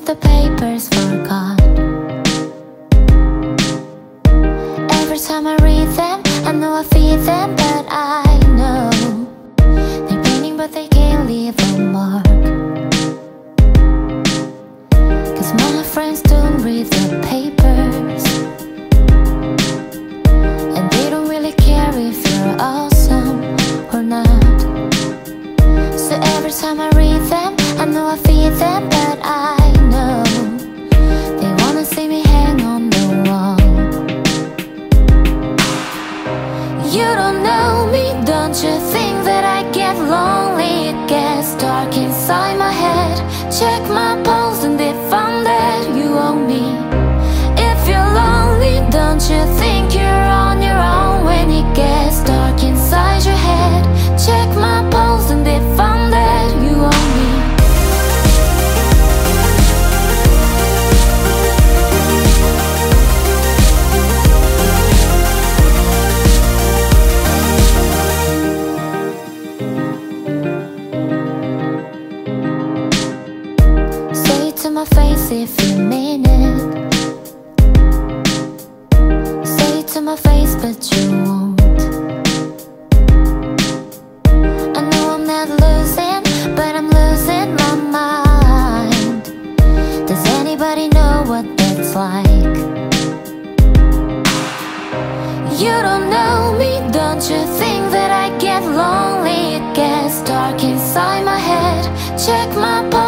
the papers forgot. Every time I read them, I know I feel them, but I know they're painting, but they can't leave a mark. 'Cause my friends don't read the papers, and they don't really care if you're awesome or not. So every time I read them, I know I feel them, but I know they wanna see me hang on the wall. You don't know me, don't you think that I get lonely? It gets dark inside my head. Check my pulse and they found that you owe me. If you're lonely, don't you think you're on your own when it gets dark inside your head? Check my pulse and they found that you owe me. To my face if you mean it. Say it to my face, but you won't. I know I'm not losing, but I'm losing my mind. Does anybody know what that's like? You don't know me, don't you think that I get lonely? It gets dark inside my head. Check my pulse